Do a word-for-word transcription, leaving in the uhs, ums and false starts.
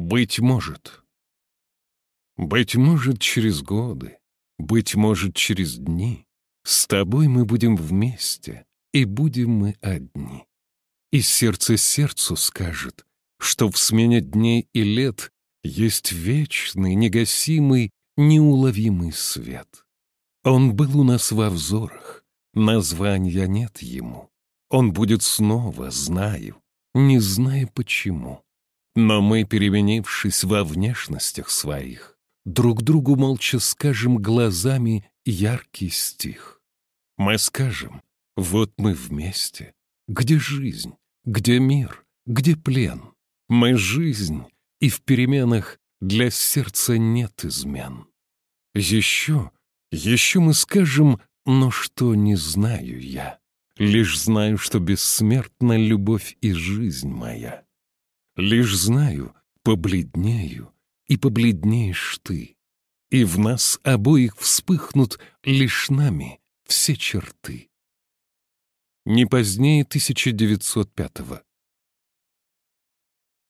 Быть может. Быть может, через годы, быть может, через дни с тобой мы будем вместе, и будем мы одни. И сердце сердцу скажет, что в смене дней и лет есть вечный, негасимый, неуловимый свет. Он был у нас во взорах, названия нет ему. Он будет снова, знаю, не знаю почему. Но мы, переменившись во внешностях своих, друг другу молча скажем глазами яркий стих. Мы скажем: вот мы вместе. Где жизнь? Где мир? Где плен? Мы жизнь, и в переменах для сердца нет измен. Еще, еще мы скажем, но что не знаю я. Лишь знаю, что бессмертна любовь и жизнь моя. Лишь знаю, побледнею, и побледнеешь ты, и в нас обоих вспыхнут лишь нами все черты. Не позднее тысяча девятьсот пятого.